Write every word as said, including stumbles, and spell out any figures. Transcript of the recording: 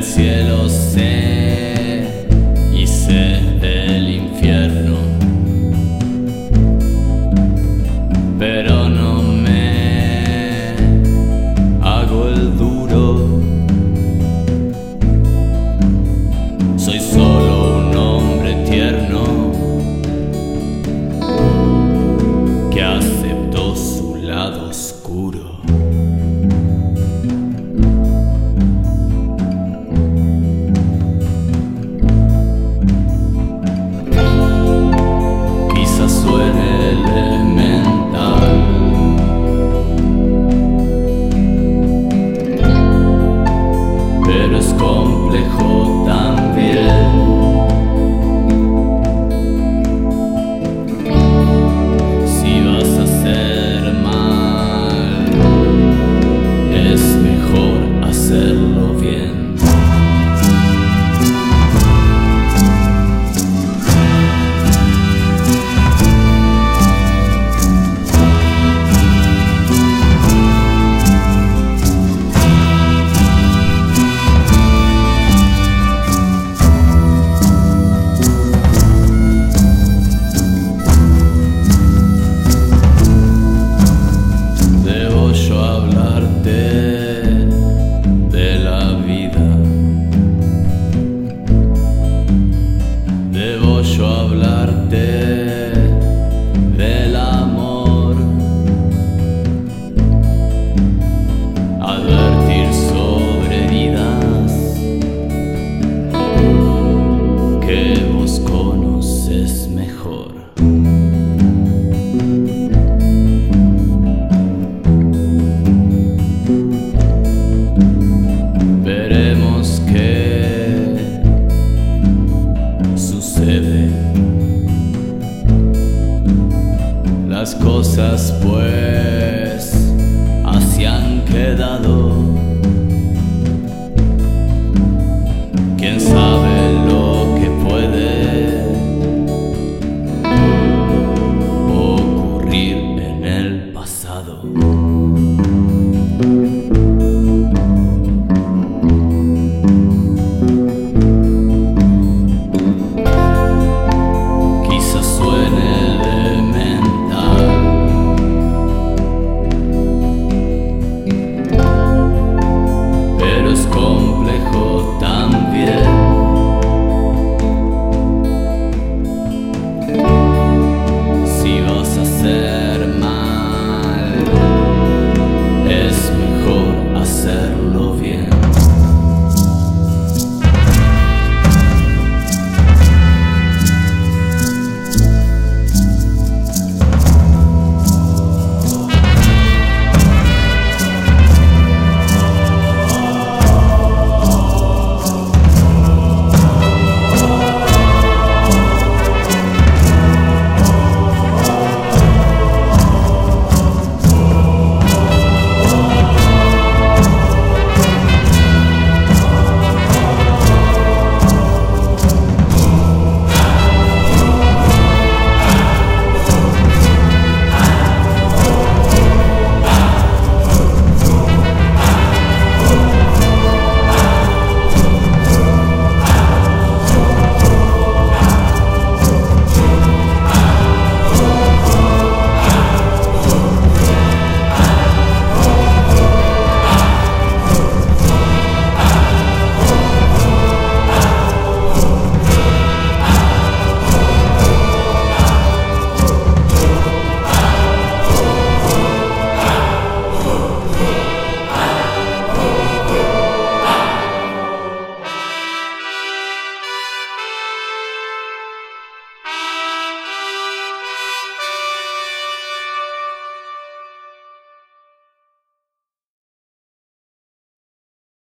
cielo sé y sé del infierno, pero no me hago el duro. Soy solo un hombre tierno que aceptó su lado oscuro. Pero es complejo también. Si vas a hacer mal, es mejor hacerlo bien. Debo yo hablarte del amor, advertir sobre heridas que vos conoces mejor. Veremos qué sucede. Las cosas pues así han quedado. Quién sabe lo que puede ocurrir en el pasado.